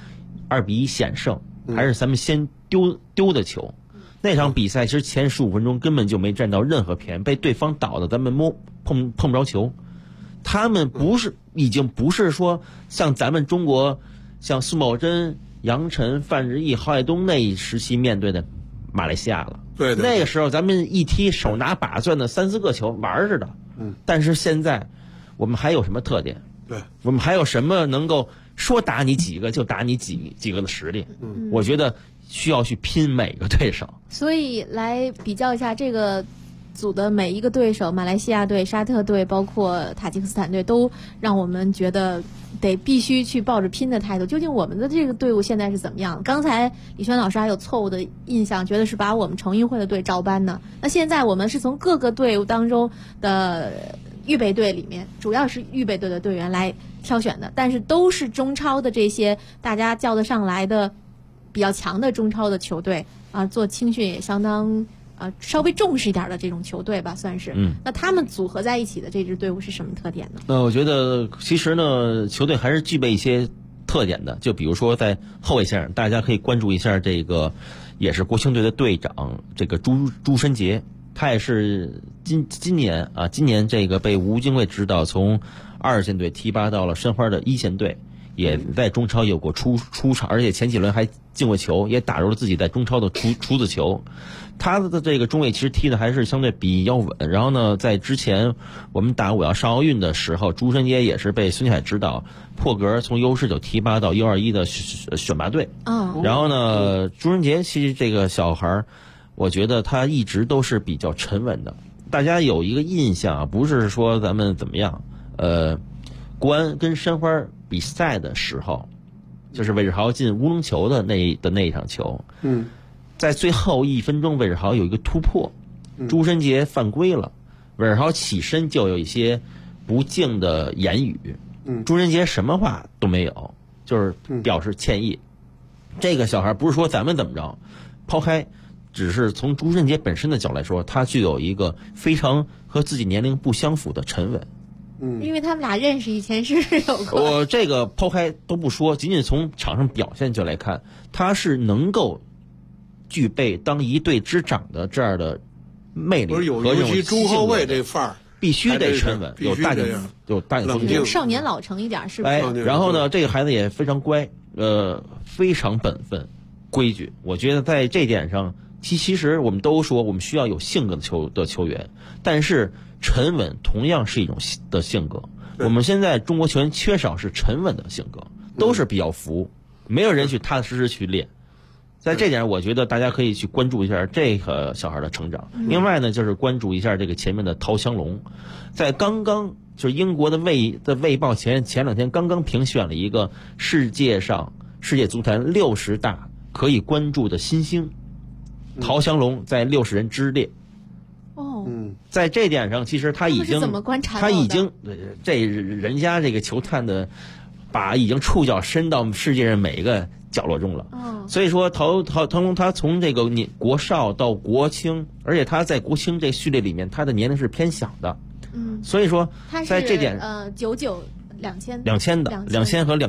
，2-1险胜，还是咱们先丢的球。那场比赛其实前15分钟根本就没占到任何便宜，被对方倒的，咱们碰不着球。他们已经不是说像咱们中国像苏茂贞、杨晨、范志毅、郝海东那一时期面对的马来西亚了。 对， 那个时候咱们一踢手拿把攥的3-4个球玩似的。但是现在我们还有什么特点？ 对， 我们还有什么能够说打你几个就打你几个的实力？我觉得需要去拼每个对手。 所以来比较一下这个组的每一个对手，马来西亚队、沙特队，包括塔吉克斯坦队，都让我们觉得必须去抱着拼的态度。究竟我们的这个队伍现在是怎么样？刚才李轩老师还有错误的印象，觉得是把我们成运会的队照搬呢。那现在我们是从各个队伍当中的预备队里面，主要是预备队的队员来挑选的，但是都是中超的这些大家叫得上来的比较强的中超的球队啊，做青训也相当稍微重视一点的这种球队吧，算是。那他们组合在一起的这支队伍是什么特点呢？ 我觉得其实呢，球队还是具备一些特点的。就比如说在后卫线上，大家可以关注一下这个，也是国青队的队长这个朱申杰，他也是今年这个被吴京卫指导从2线队提拔到了申花的1线队。也在中超有过出场，而且前几轮还进过球，也打入了自己在中超的处子球。他的这个中卫其实踢的还是相对比较稳。然后呢，在之前我们打我要上奥运的时候，朱申杰也是被孙继海指导破格从U19提拔到U21的选拔队。然后呢，朱申杰其实这个小孩，我觉得他一直都是比较沉稳的。大家有一个印象啊，不是说咱们怎么样，国安跟申花比赛的时候，就是韦世豪进乌龙球的那一场球。在最后1分钟，韦世豪有一个突破，朱申杰犯规了，韦世豪起身就有一些不敬的言语。朱申杰什么话都没有，就是表示歉意。这个小孩不是说咱们怎么着，抛开，只是从朱申杰本身的角度来说，他具有一个非常和自己年龄不相符的沉稳。 因为他们俩认识以前是有过。 我这个抛开都不说，仅仅从场上表现就来看，他是能够具备当一队之长的这样的魅力和尤其中后卫这范儿， 必须得沉稳，有大点冷静， 少年老成一点，是不是？ 然后呢，这个孩子也非常乖，非常本分、规矩。我觉得在这点上，其实我们都说我们需要有性格的球员，但是沉稳同样是一种的性格。我们现在中国球员缺少是沉稳的性格，都是比较浮，没有人去踏踏实实去练。在这点，我觉得大家可以去关注一下这个小孩的成长。另外呢，就是关注一下这个前面的陶香龙，在刚刚就是英国的卫报前2天刚刚评选了一个世界足坛60大可以关注的新星，陶香龙在60人之列。在这点上，其实他已经这人家这个球探的把已经触角伸到世界上每一个角落中了。所以说陶龙他从这个国少到国青，而且他在国青这序列里面，他的年龄是偏小的。所以说在这点 2000 的2000和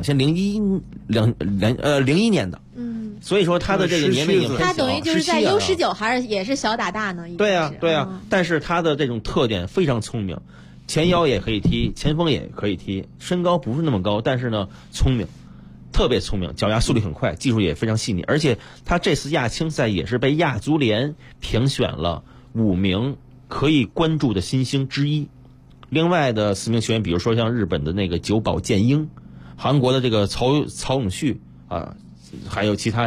2001年的。所以说他的这个年龄已经偏小， 他等于就是在 U19 还是也是小打大呢。 对啊，但是他的这种特点非常聪明，前腰也可以踢，前锋也可以踢，身高不是那么高，但是呢聪明，特别聪明，脚丫速率很快，技术也非常细腻，而且他这次亚青赛也是被亚足联评选了5名可以关注的新星之一。另外的4名球员，比如说像日本的那个久保建英，韩国的这个曹永旭啊，还有其他人，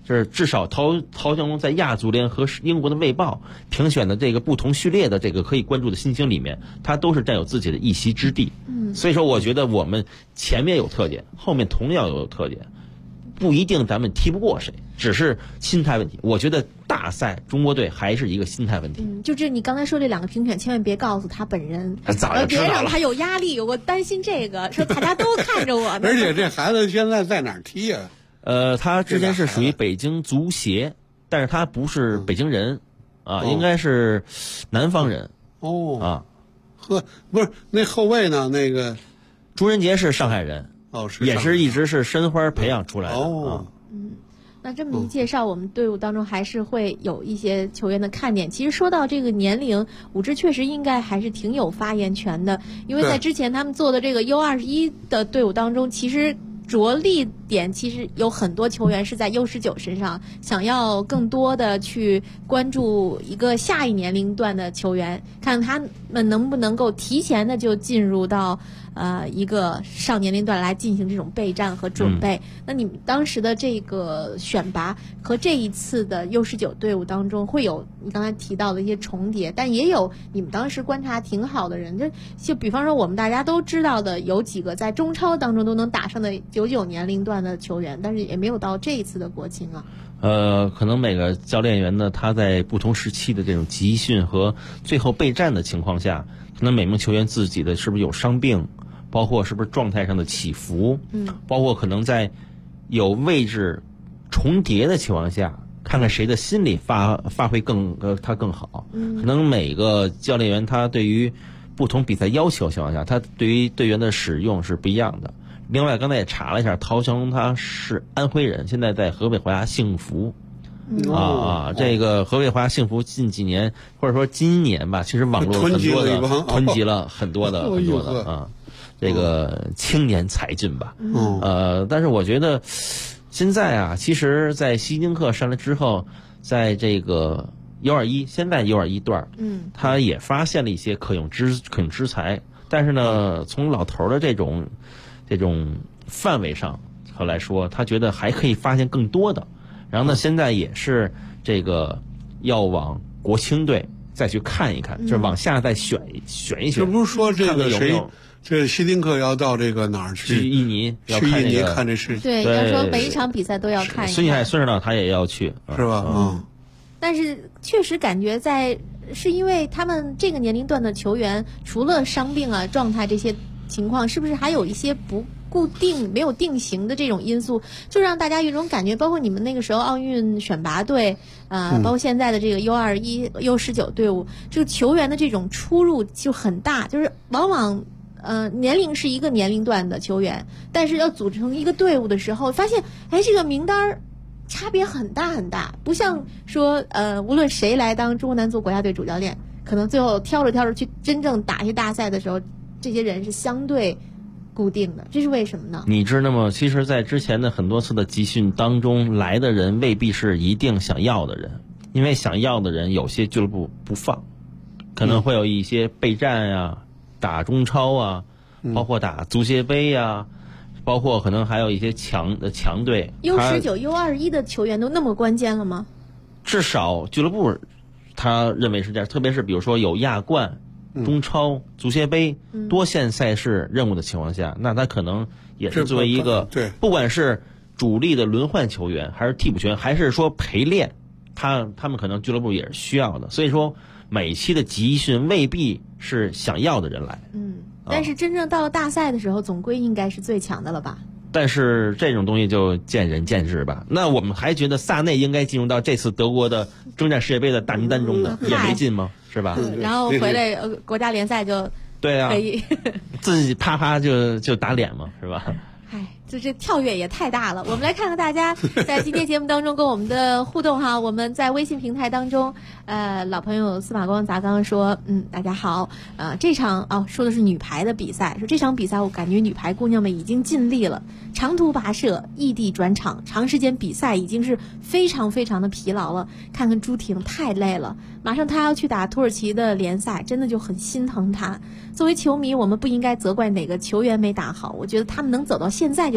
就是至少陶强龙在亚足联和英国的卫报评选的这个不同序列的这个可以关注的新星里面，他都是占有自己的一席之地。所以说我觉得我们前面有特点，后面同样有特点，不一定咱们踢不过谁，只是心态问题。我觉得大赛中国队还是一个心态问题。 就是你刚才说这2个评选，千万别告诉他本人，别让他有压力。我担心这个，说大家都看着我。 而且这孩子现在在哪儿踢啊？ 他之前是属于北京足协，但是他不是北京人，应该是南方人。 不是那后卫呢？那个朱仁杰是上海人，也是一直是申花培养出来的。 那这么一介绍，我们队伍当中还是会有一些球员的看点。其实说到这个年龄，武志确实应该还是挺有发言权的，因为在之前他们做的这个 U21的队伍当中，其实着力点其实有很多球员是在 U19身上，想要更多的去关注一个下一年龄段的球员，看他们能不能够提前的就进入到一个上年龄段来进行这种备战和准备。那你们当时的这个选拔和这一次的 U19队伍当中会有你刚才提到的一些重叠，但也有你们当时观察挺好的人，就比方说我们大家都知道的有几个在中超当中都能打上的99年龄段的球员，但是也没有到这一次的国青啊。 可能每个教练员呢，他在不同时期的这种集训和最后备战的情况下，可能每名球员自己的是不是有伤病，包括是不是状态上的起伏，包括可能在有位置重叠的情况下，看看谁的心理发挥更好。可能每个教练员他对于不同比赛要求情况下，他对于队员的使用是不一样的。另外刚才也查了一下，陶强龙他是安徽人，现在在河北华夏幸福。这个河北华夏幸福近几年或者说今年吧，其实网络很多的囤积了很多的这个青年才俊吧。但是我觉得现在啊，其实在希丁克上来之后，在这个U21现在 U21段，他也发现了一些可用之才，但是呢，从老头的这种范围上来说，他觉得还可以发现更多的。然后呢，现在也是这个要往国青队再去看一看，就是往下再选一选。 这不是说这个谁，这希丁克要到这个哪儿去？ 印尼， 去印尼看这事情。 对，要说每一场比赛都要看一看。 孙继海、孙指导他也要去， 是吧？ 但是确实感觉是因为他们这个年龄段的球员，除了伤病啊、状态这些情况，是不是还有一些不固定、没有定型的这种因素，就让大家有一种感觉，包括你们那个时候奥运选拔队，包括现在的这个 U21、U19队伍，这个球员的这种出入就很大，就是往往年龄是一个年龄段的球员，但是要组成一个队伍的时候，发现这个名单差别很大很大，不像说无论谁来当中国男足国家队主教练，可能最后挑着去真正打一些大赛的时候，这些人是相对固定的，这是为什么呢？ 你知道吗？其实在之前的很多次的集训当中，来的人未必是一定想要的人，因为想要的人有些俱乐部不放，可能会有一些备战呀、打中超啊，包括打足协杯呀，包括可能还有一些强队。 U19、U21的球员都那么关键了吗？ 至少俱乐部他认为是这样，特别是比如说有亚冠、中超、足协杯多线赛事任务的情况下，那他可能也是作为一个不管是主力的轮换球员，还是替补球员，还是说陪练，他们可能俱乐部也是需要的。所以说每期的集训未必是想要的人来。 但是真正到了大赛的时候，总归应该是最强的了吧？ 但是这种东西就见仁见智吧。那我们还觉得萨内应该进入到这次德国的征战世界杯的大名单中的，也没进吗？是吧？ 然后回来国家联赛就对啊， 可以自己啪就打脸嘛，是吧？ 就这跳跃也太大了。我们来看看大家在今天节目当中跟我们的互动哈。我们在微信平台当中，老朋友司马光砸缸说，大家好，这场说的是女排的比赛，说这场比赛我感觉女排姑娘们已经尽力了，长途跋涉、异地转场、长时间比赛已经是非常非常的疲劳了。看看朱婷太累了，马上她要去打土耳其的联赛，真的就很心疼她。作为球迷，我们不应该责怪哪个球员没打好，我觉得他们能走到现在就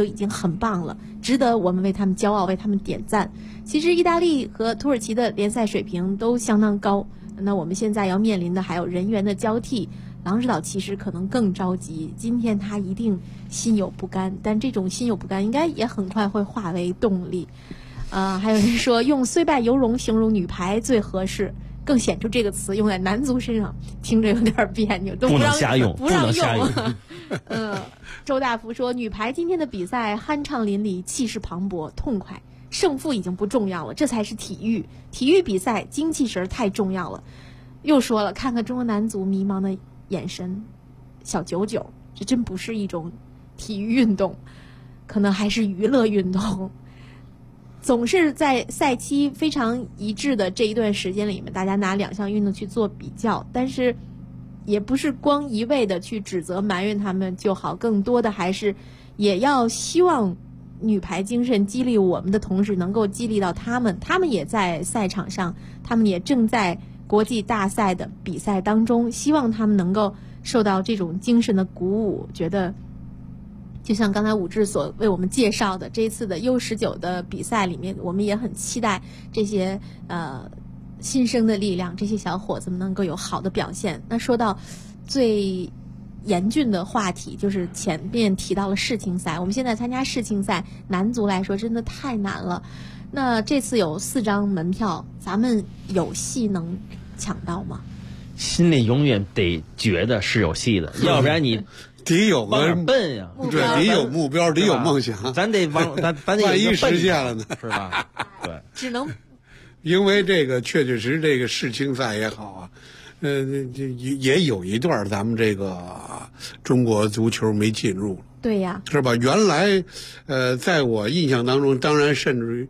就已经很棒了，值得我们为他们骄傲，为他们点赞。其实意大利和土耳其的联赛水平都相当高，那我们现在要面临的还有人员的交替，郎指导其实可能更着急，今天他一定心有不甘，但这种心有不甘应该也很快会化为动力。还有人说用虽败犹荣形容女排最合适，更显出这个词用在男足身上听着有点别扭，都不能瞎用， 不让用。 周大福说女排今天的比赛酣畅淋漓，气势磅礴，痛快，胜负已经不重要了，这才是体育。体育比赛精气神太重要了。又说了，看看中国男足迷茫的眼神，小99，这真不是一种体育运动，可能还是娱乐运动。总是在赛期非常一致的这一段时间里面，大家拿2项运动去做比较，但是也不是光一味的去指责埋怨他们就好，更多的还是也要希望女排精神激励我们的同时能够激励到他们也在赛场上，他们也正在国际大赛的比赛当中，希望他们能够受到这种精神的鼓舞。觉得就像刚才武志所为我们介绍的，这一次的 U19 的比赛里面，我们也很期待这些新生的力量，这些小伙子们能够有好的表现。那说到最严峻的话题，就是前面提到了世青赛，我们现在参加世青赛，男足来说真的太难了。那这次有4张门票，咱们有戏能抢到吗？ 心里永远得觉得是有戏的，要不然你得有个奔呀， 对，得有目标，得有梦想， 咱得往咱得万一实现了呢， 是吧？对， 只能因为这个确实这个世青赛也好啊，也有一段咱们这个中国足球没进入， 对呀， 是吧？原来在我印象当中，当然甚至于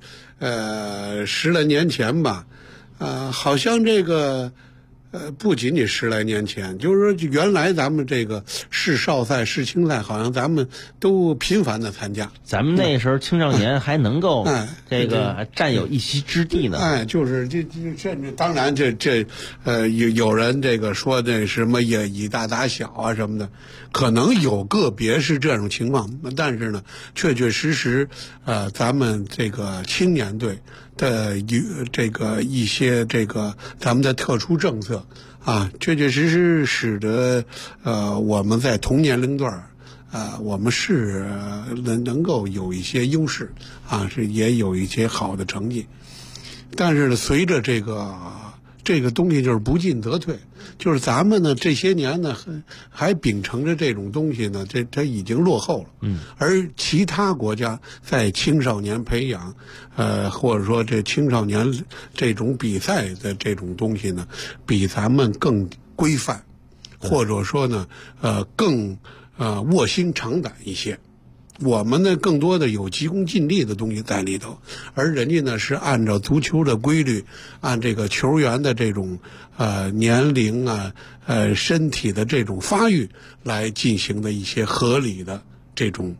10来年前吧，好像这个。不仅仅10来年前，就是说原来咱们这个世少赛、世青赛，好像咱们都频繁的参加。 咱们那时候青少年还能够这个占有一席之地呢。 就是这甚至当然有人这个说那什么也以大打小啊什么的，可能有个别是这种情况，但是呢，确确实实咱们这个青年队的这个一些这个咱们的特殊政策啊，确确实实使得我们在同年龄段我们是能够有一些优势啊，是也有一些好的成绩，但是呢，随着这个东西就是不进则退，就是咱们呢这些年呢还秉承着这种东西呢，它已经落后了。而其他国家在青少年培养，或者说这青少年这种比赛的这种东西呢，比咱们更规范，或者说呢，更卧薪尝胆一些。我们呢更多的有急功近利的东西在里头，而人家呢是按照足球的规律，按这个球员的这种年龄啊身体的这种发育来进行的一些合理的这种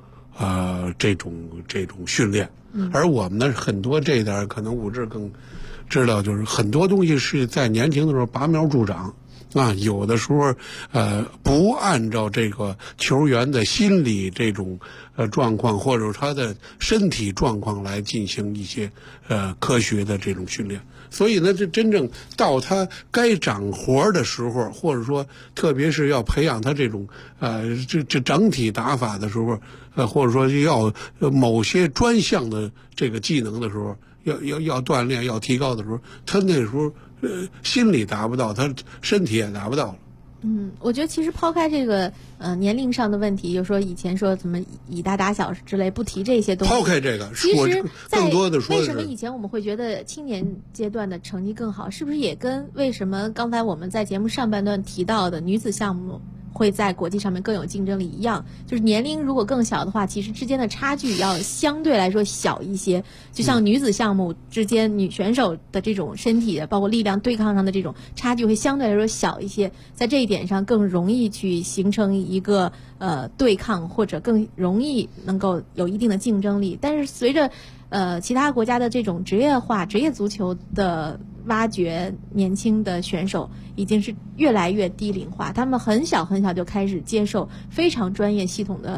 训练。而我们呢很多这一点可能武志更知道，就是很多东西是在年轻的时候拔苗助长。有的时候，不按照这个球员的心理这种状况，或者他的身体状况来进行一些科学的这种训练，所以呢，这真正到他该长活的时候，或者说特别是要培养他这种这整体打法的时候，或者说要某些专项的这个技能的时候，要锻炼要提高的时候，他那时候。心理达不到，他身体也达不到了。 我觉得其实抛开这个年龄上的问题，就是说以前说怎么以大打小之类，不提这些东西。 抛开这个， 其实更多的说为什么以前我们会觉得青年阶段的成绩更好？是不是也跟为什么刚才我们在节目上半段提到的女子项目会在国际上面更有竞争力一样？就是年龄如果更小的话，其实之间的差距要相对来说小一些。就像女子项目之间，女选手的这种身体的包括力量对抗上的这种差距会相对来说小一些，在这一点上更容易去形成一个对抗，或者更容易能够有一定的竞争力。但是随着其他国家的这种职业化、职业足球的挖掘，年轻的选手已经是越来越低龄化，他们很小很小就开始接受非常专业系统的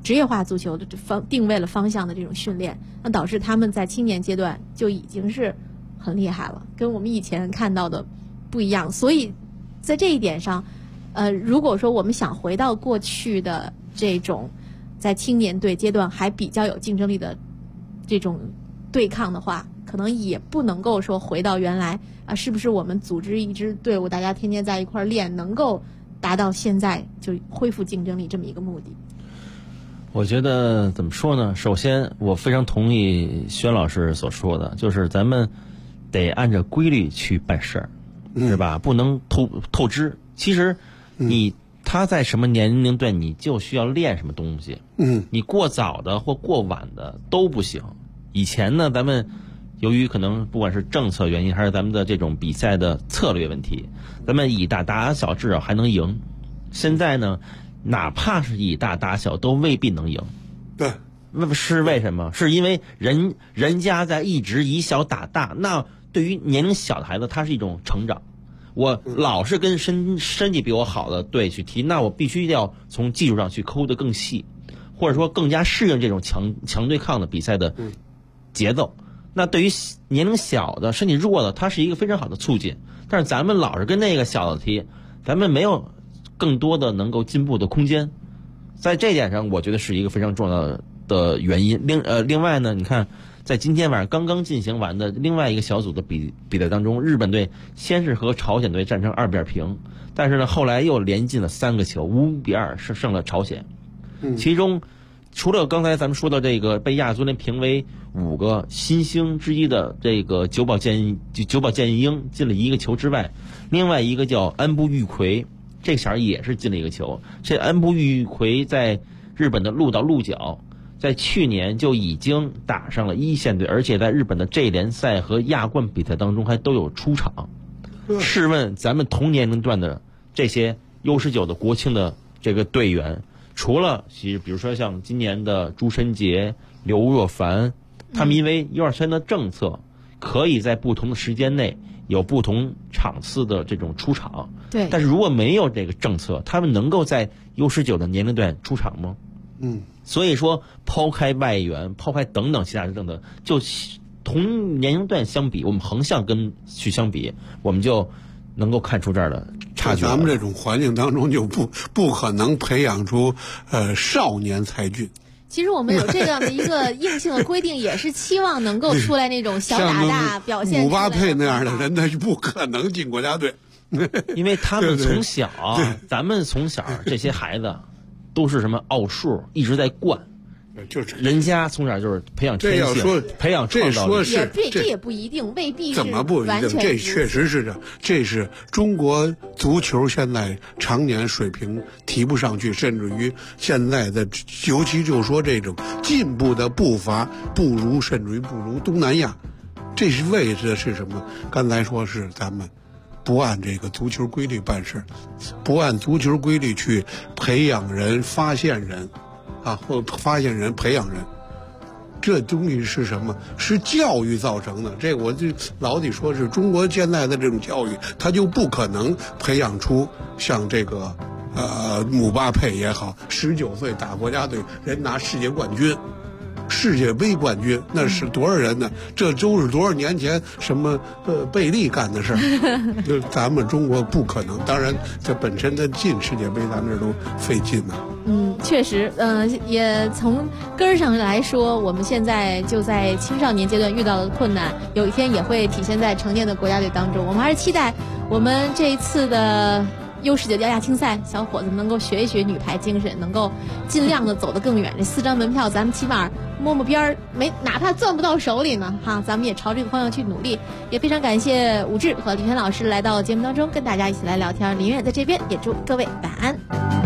职业化足球的定位了方向的这种训练，那导致他们在青年阶段就已经是很厉害了，跟我们以前看到的不一样。所以在这一点上，如果说我们想回到过去的这种在青年队阶段还比较有竞争力的这种对抗的话，可能也不能够说回到原来是不是我们组织一支队伍，大家天天在一块练，能够达到现在就恢复竞争力这么一个目的。 我觉得怎么说呢？首先，我非常同意轩老师所说的，就是咱们得按照规律去办事儿，是吧？不能透支。其实他在什么年龄段，你就需要练什么东西。你过早的或过晚的都不行。以前呢，咱们由于可能不管是政策原因，还是咱们的这种比赛的策略问题，咱们以大打小至少还能赢。现在呢，哪怕是以大打小都未必能赢。 对， 是为什么？是因为人家在一直以小打大，那对于年龄小的孩子，他是一种成长。我老是跟身体比我好的队去踢，那我必须要从技术上去抠得更细，或者说更加适应这种强对抗的比赛的节奏。那对于年龄小的、身体弱的，它是一个非常好的促进。但是咱们老是跟那个小的踢，咱们没有更多的能够进步的空间。在这点上，我觉得是一个非常重要的原因。另外呢，你看，在今天晚上刚刚进行完的另外一个小组的比赛当中，日本队先是和朝鲜队战成2-2平，但是呢，后来又连进了3个球，5-2胜了朝鲜。其中除了刚才咱们说到这个被亚足联评为5个新星之一的这个久保建英进了1个球之外，另外一个叫安部裕葵，这个小孩也是进了1个球。这安部裕葵在日本的鹿岛鹿角，在去年就已经打上了1线队，而且在日本的J联赛和亚冠比赛当中还都有出场。试问咱们同年龄段的这些U19的国青的这个队员，除了其实比如说像今年的朱晨杰、刘若凡，他们因为U23的政策，可以在不同的时间内有不同场次的这种出场。 对。 但是如果没有这个政策，他们能够在U19的年龄段出场吗？所以说，抛开外援，抛开等等其他的政策，就同年龄段相比，我们横向去相比，我们就能够看出这儿的差距。 在咱们这种环境当中，就不可能培养出少年才俊。 其实我们有这样的一个硬性的规定，也是期望能够出来那种小打大表现。 姆巴佩那样的人，他就不可能进国家队， 因为他们从小，咱们从小这些孩子都是什么奥数一直在灌。 就是人家从小就是培养天性，培养创造力。 这也不一定，未必是怎么不一定？这确实是这是中国足球现在常年水平提不上去，甚至于现在的，尤其就说这种进步的步伐甚至于不如东南亚，这是为的是什么？刚才说是咱们不按这个足球规律办事，不按足球规律去培养人、发现人。或发现人、培养人，这东西是什么？是教育造成的。这我就老得说是中国现在的这种教育，它就不可能培养出像这个姆巴佩也好，19岁打国家队，人拿世界冠军、世界杯冠军，那是多少人呢？这都是多少年前什么贝利干的事儿，就咱们中国不可能。当然，这本身的进世界杯，咱这都费劲呢。 确实，也从根儿上来说，我们现在就在青少年阶段遇到的困难，有一天也会体现在成年的国家队当中。我们还是期待我们这一次的U19亚青赛，小伙子们能够学一学女排精神，能够尽量的走得更远。这4张门票，咱们起码摸边儿，哪怕攥不到手里呢，咱们也朝这个方向去努力。也非常感谢武志和李轩老师来到节目当中，跟大家一起来聊天。林远在这边也祝各位晚安。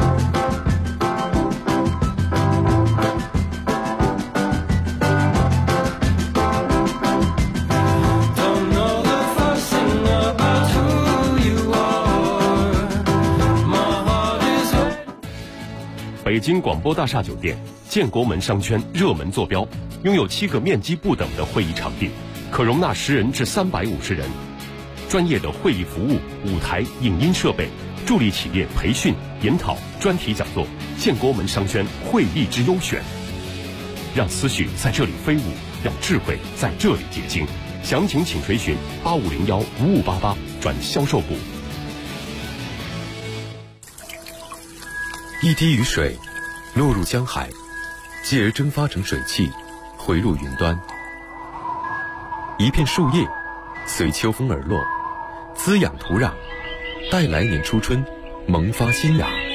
北京广播大厦酒店建国门商圈热门坐标，拥有7个面积不等的会议场地，可容纳10人至350人。专业的会议服务、舞台、影音设备，助力企业培训、 研讨、专题讲座、建国门商圈会议之优选，让思绪在这里飞舞，让智慧在这里结晶。详情请垂询8501-5588转销售部。 一滴雨水落入江海，继而蒸发成水汽，回入云端。一片树叶随秋风而落，滋养土壤，待来年初春萌发新芽。